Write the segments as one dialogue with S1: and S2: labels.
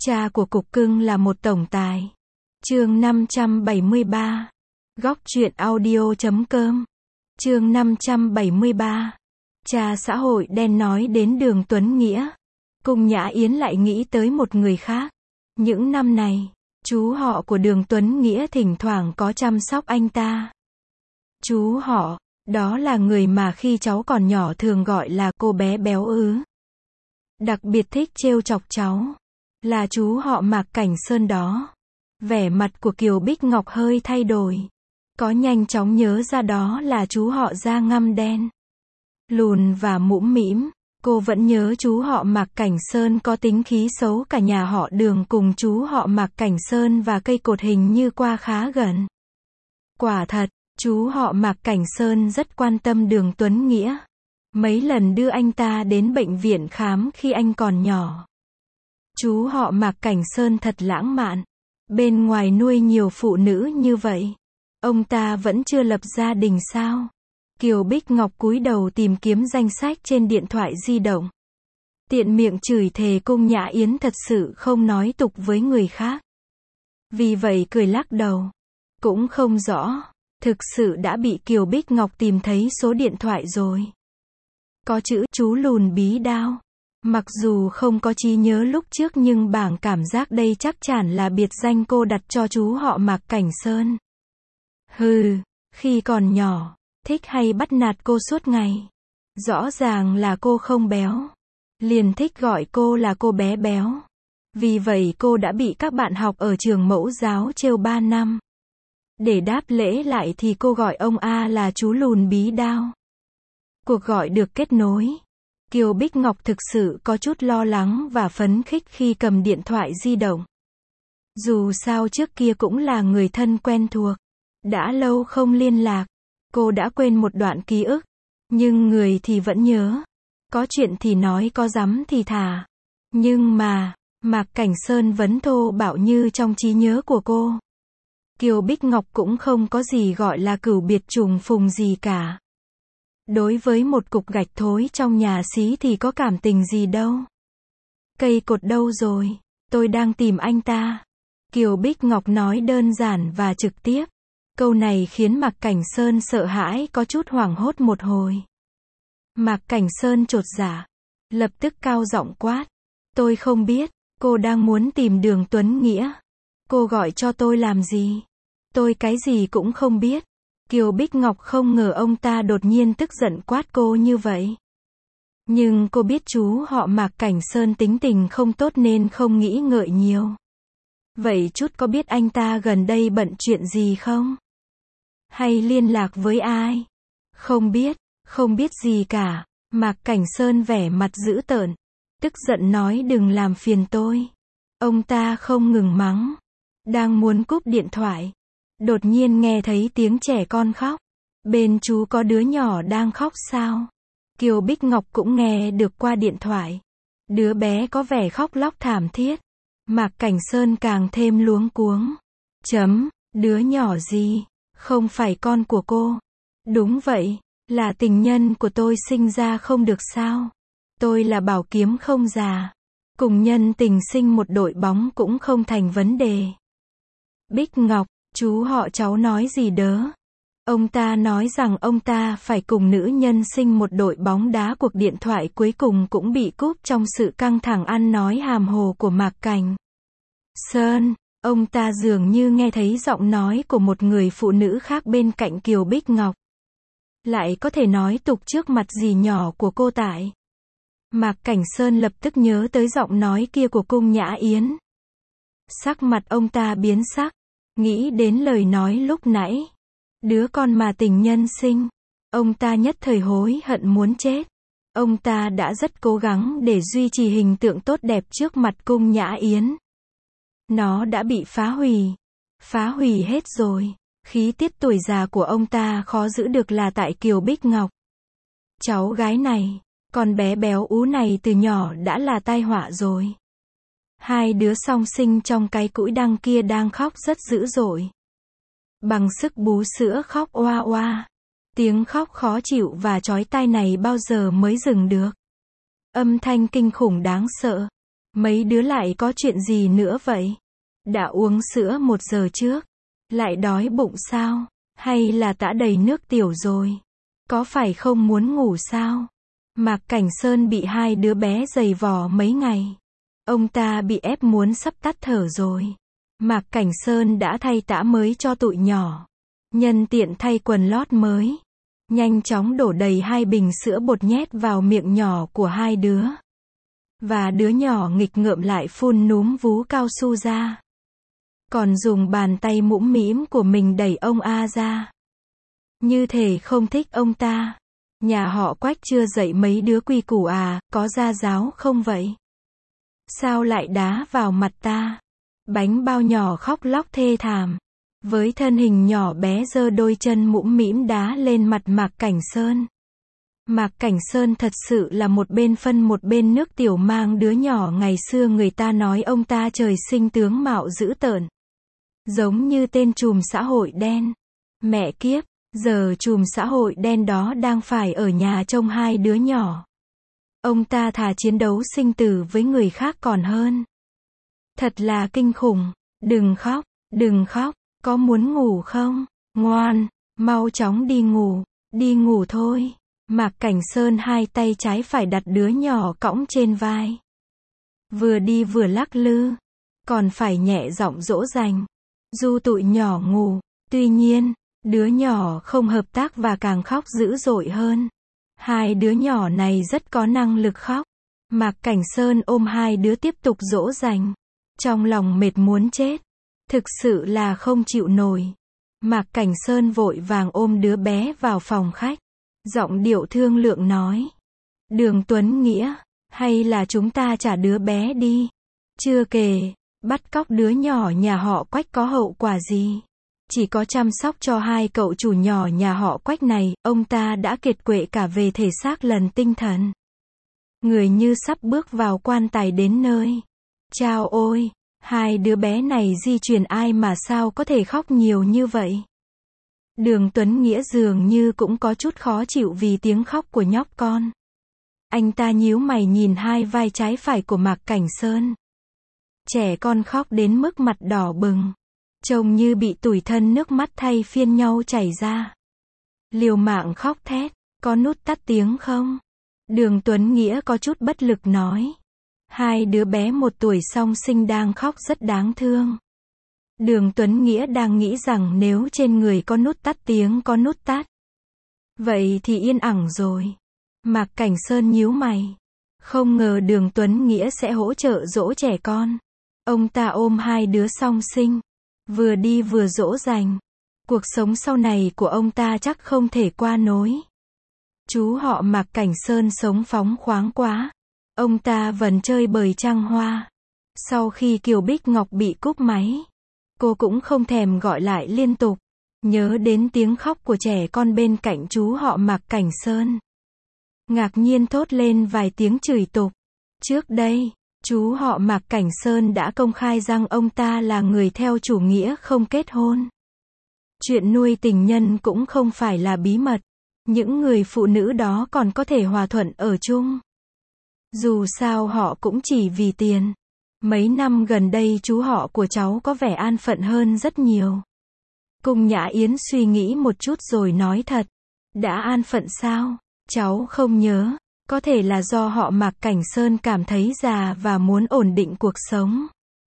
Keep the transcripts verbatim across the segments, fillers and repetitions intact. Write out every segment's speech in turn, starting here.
S1: Cha của cục cưng là một tổng tài. Chương năm trăm bảy mươi ba. Góc truyện audio chấm com. Chương năm trăm bảy mươi ba. Cha xã hội đen nói đến Đường Tuấn Nghĩa. Cung Nhã Yến lại nghĩ tới một người khác. Những năm này, chú họ của Đường Tuấn Nghĩa thỉnh thoảng có chăm sóc anh ta. Chú họ, đó là người mà khi cháu còn nhỏ thường gọi là cô bé béo ứ. Đặc biệt thích trêu chọc cháu. Là chú họ Mạc Cảnh Sơn đó. Vẻ mặt của Kiều Bích Ngọc hơi thay đổi. Có nhanh chóng nhớ ra đó là chú họ da ngăm đen. Lùn và mũm mĩm. Cô vẫn nhớ chú họ Mạc Cảnh Sơn có tính khí xấu, cả nhà họ Đường cùng chú họ Mạc Cảnh Sơn và cây cột hình như qua khá gần. Quả thật, chú họ Mạc Cảnh Sơn rất quan tâm Đường Tuấn Nghĩa. Mấy lần đưa anh ta đến bệnh viện khám khi anh còn nhỏ. Chú họ Mạc Cảnh Sơn thật lãng mạn. Bên ngoài nuôi nhiều phụ nữ như vậy. Ông ta vẫn chưa lập gia đình sao? Kiều Bích Ngọc cúi đầu tìm kiếm danh sách trên điện thoại di động. Tiện miệng chửi thề Cung Nhã Yến thật sự không nói tục với người khác. Vì vậy cười lắc đầu. Cũng không rõ. Thực sự đã bị Kiều Bích Ngọc tìm thấy số điện thoại rồi. Có chữ chú lùn bí đao. Mặc dù không có trí nhớ lúc trước nhưng bảng cảm giác đây chắc chắn là biệt danh cô đặt cho chú họ Mạc Cảnh Sơn. Hừ, khi còn nhỏ, thích hay bắt nạt cô suốt ngày. Rõ ràng là cô không béo. Liền thích gọi cô là cô bé béo. Vì vậy cô đã bị các bạn học ở trường mẫu giáo trêu ba năm. Để đáp lễ lại thì cô gọi ông A là chú lùn bí đao. Cuộc gọi được kết nối. Kiều Bích Ngọc thực sự có chút lo lắng và phấn khích khi cầm điện thoại di động. Dù sao trước kia cũng là người thân quen thuộc. Đã lâu không liên lạc. Cô đã quên một đoạn ký ức. Nhưng người thì vẫn nhớ. Có chuyện thì nói, có dám thì thả. Nhưng mà, Mạc Cảnh Sơn vẫn thô bạo như trong trí nhớ của cô. Kiều Bích Ngọc cũng không có gì gọi là cửu biệt trùng phùng gì cả. Đối với một cục gạch thối trong nhà xí thì có cảm tình gì đâu. Cây cột đâu rồi? Tôi đang tìm anh ta. Kiều Bích Ngọc nói đơn giản và trực tiếp. Câu này khiến Mạc Cảnh Sơn sợ hãi, có chút hoảng hốt một hồi. Mạc Cảnh Sơn chột dạ. Lập tức cao giọng quát. Tôi không biết, cô đang muốn tìm Đường Tuấn Nghĩa. Cô gọi cho tôi làm gì? Tôi cái gì cũng không biết. Kiều Bích Ngọc không ngờ ông ta đột nhiên tức giận quát cô như vậy. Nhưng cô biết chú họ Mạc Cảnh Sơn tính tình không tốt nên không nghĩ ngợi nhiều. Vậy chút có biết anh ta gần đây bận chuyện gì không? Hay liên lạc với ai? Không biết, không biết gì cả. Mạc Cảnh Sơn vẻ mặt dữ tợn. Tức giận nói đừng làm phiền tôi. Ông ta không ngừng mắng. Đang muốn cúp điện thoại. Đột nhiên nghe thấy tiếng trẻ con khóc. Bên chú có đứa nhỏ đang khóc sao? Kiều Bích Ngọc cũng nghe được qua điện thoại. Đứa bé có vẻ khóc lóc thảm thiết. Mạc Cảnh Sơn càng thêm luống cuống. Chấm, đứa nhỏ gì? Không phải con của cô. Đúng vậy, là tình nhân của tôi, sinh ra không được sao? Tôi là bảo kiếm không già. Cùng nhân tình sinh một đội bóng cũng không thành vấn đề. Bích Ngọc, chú họ cháu nói gì đớ? Ông ta nói rằng ông ta phải cùng nữ nhân sinh một đội bóng đá. Cuộc điện thoại cuối cùng cũng bị cúp trong sự căng thẳng ăn nói hàm hồ của Mạc Cảnh Sơn. Ông ta dường như nghe thấy giọng nói của một người phụ nữ khác bên cạnh Kiều Bích Ngọc. Lại có thể nói tục trước mặt dì nhỏ của cô tại. Mạc Cảnh Sơn lập tức nhớ tới giọng nói kia của Cung Nhã Yến. Sắc mặt ông ta biến sắc. Nghĩ đến lời nói lúc nãy. Đứa con mà tình nhân sinh. Ông ta nhất thời hối hận muốn chết. Ông ta đã rất cố gắng để duy trì hình tượng tốt đẹp trước mặt Cung Nhã Yến. Nó đã bị phá hủy. Phá hủy hết rồi. Khí tiết tuổi già của ông ta khó giữ được là tại Kiều Bích Ngọc. Cháu gái này, con bé béo ú này từ nhỏ đã là tai họa rồi. Hai đứa song sinh trong cái cũi đăng kia đang khóc rất dữ dội. Bằng sức bú sữa khóc oa oa. Tiếng khóc khó chịu và chói tai này bao giờ mới dừng được. Âm thanh kinh khủng đáng sợ. Mấy đứa lại có chuyện gì nữa vậy? Đã uống sữa một giờ trước. Lại đói bụng sao? Hay là tã đầy nước tiểu rồi? Có phải không muốn ngủ sao? Mạc Cảnh Sơn bị hai đứa bé giày vò mấy ngày. Ông ta bị ép muốn sắp tắt thở rồi. Mạc Cảnh Sơn đã thay tã mới cho tụi nhỏ. Nhân tiện thay quần lót mới. Nhanh chóng đổ đầy hai bình sữa bột nhét vào miệng nhỏ của hai đứa. Và đứa nhỏ nghịch ngợm lại phun núm vú cao su ra. Còn dùng bàn tay mũm mĩm của mình đẩy ông A ra. Như thể không thích ông ta. Nhà họ Quách chưa dạy mấy đứa quy củ à, có gia giáo không vậy? Sao lại đá vào mặt ta? Bánh bao nhỏ khóc lóc thê thảm. Với thân hình nhỏ bé giơ đôi chân mũm mĩm đá lên mặt Mạc Cảnh Sơn. Mạc Cảnh Sơn thật sự là một bên phân một bên nước tiểu mang đứa nhỏ ngày xưa người ta nói ông ta trời sinh tướng mạo dữ tợn. Giống như tên trùm xã hội đen. Mẹ kiếp, giờ trùm xã hội đen đó đang phải ở nhà trông hai đứa nhỏ. Ông ta thà chiến đấu sinh tử với người khác còn hơn. Thật là kinh khủng. Đừng khóc, đừng khóc, có muốn ngủ không? Ngoan, mau chóng đi ngủ, đi ngủ thôi. Mạc Cảnh Sơn hai tay trái phải đặt đứa nhỏ cõng trên vai. Vừa đi vừa lắc lư, còn phải nhẹ giọng dỗ dành, du tụi nhỏ ngủ. Tuy nhiên, đứa nhỏ không hợp tác và càng khóc dữ dội hơn. Hai đứa nhỏ này rất có năng lực khóc. Mạc Cảnh Sơn ôm hai đứa tiếp tục dỗ dành. Trong lòng mệt muốn chết. Thực sự là không chịu nổi. Mạc Cảnh Sơn vội vàng ôm đứa bé vào phòng khách. Giọng điệu thương lượng nói. Đường Tuấn Nghĩa, hay là chúng ta trả đứa bé đi. Chưa kể, bắt cóc đứa nhỏ nhà họ Quách có hậu quả gì. Chỉ có chăm sóc cho hai cậu chủ nhỏ nhà họ Quách này, ông ta đã kiệt quệ cả về thể xác lẫn tinh thần. Người như sắp bước vào quan tài đến nơi. Chao ôi, hai đứa bé này di truyền ai mà sao có thể khóc nhiều như vậy. Đường Tuấn Nghĩa dường như cũng có chút khó chịu vì tiếng khóc của nhóc con. Anh ta nhíu mày nhìn hai vai trái phải của Mạc Cảnh Sơn. Trẻ con khóc đến mức mặt đỏ bừng. Trông như bị tủi thân nước mắt thay phiên nhau chảy ra. Liều mạng khóc thét, có nút tắt tiếng không? Đường Tuấn Nghĩa có chút bất lực nói. Hai đứa bé một tuổi song sinh đang khóc rất đáng thương. Đường Tuấn Nghĩa đang nghĩ rằng nếu trên người có nút tắt tiếng có nút tắt. Vậy thì yên ẳng rồi. Mạc Cảnh Sơn nhíu mày. Không ngờ Đường Tuấn Nghĩa sẽ hỗ trợ dỗ trẻ con. Ông ta ôm hai đứa song sinh. Vừa đi vừa dỗ dành. Cuộc sống sau này của ông ta chắc không thể qua nối. Chú họ Mạc Cảnh Sơn sống phóng khoáng quá. Ông ta vẫn chơi bời trăng hoa. Sau khi Kiều Bích Ngọc bị cúp máy, cô cũng không thèm gọi lại liên tục. Nhớ đến tiếng khóc của trẻ con bên cạnh chú họ Mạc Cảnh Sơn. Ngạc nhiên thốt lên vài tiếng chửi tục. Trước đây, chú họ Mạc Cảnh Sơn đã công khai rằng ông ta là người theo chủ nghĩa không kết hôn. Chuyện nuôi tình nhân cũng không phải là bí mật. Những người phụ nữ đó còn có thể hòa thuận ở chung. Dù sao họ cũng chỉ vì tiền. Mấy năm gần đây chú họ của cháu có vẻ an phận hơn rất nhiều. Cung Nhã Yến suy nghĩ một chút rồi nói thật. Đã an phận sao? Cháu không nhớ. Có thể là do họ Mạc Cảnh Sơn cảm thấy già và muốn ổn định cuộc sống.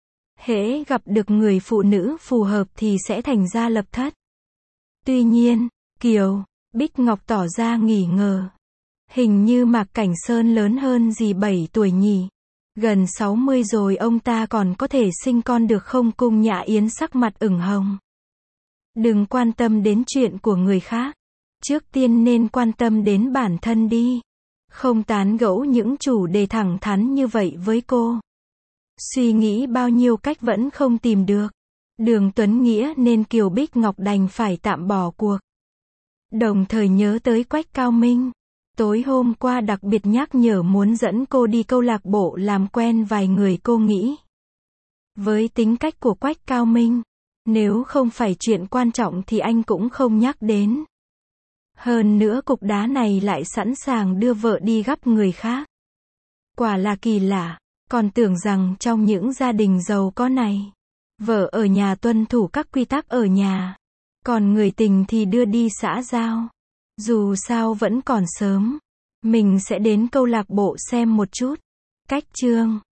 S1: Hễ gặp được người phụ nữ phù hợp thì sẽ thành gia lập thất. Tuy nhiên, Kiều Bích Ngọc tỏ ra nghi ngờ. Hình như Mạc Cảnh Sơn lớn hơn dì bảy tuổi nhỉ. Gần sáu mươi rồi ông ta còn có thể sinh con được không? Cung Nhã Yến sắc mặt ửng hồng. Đừng quan tâm đến chuyện của người khác. Trước tiên nên quan tâm đến bản thân đi. Không tán gẫu những chủ đề thẳng thắn như vậy với cô. Suy nghĩ bao nhiêu cách vẫn không tìm được. Đường Tuấn Nghĩa nên Kiều Bích Ngọc đành phải tạm bỏ cuộc. Đồng thời nhớ tới Quách Cao Minh. Tối hôm qua đặc biệt nhắc nhở muốn dẫn cô đi câu lạc bộ làm quen vài người. Cô nghĩ. Với tính cách của Quách Cao Minh, nếu không phải chuyện quan trọng thì anh cũng không nhắc đến. Hơn nữa cục đá này lại sẵn sàng đưa vợ đi gắp người khác. Quả là kỳ lạ. Còn tưởng rằng trong những gia đình giàu có này, vợ ở nhà tuân thủ các quy tắc ở nhà, còn người tình thì đưa đi xã giao. Dù sao vẫn còn sớm, mình sẽ đến câu lạc bộ xem một chút. Cách chương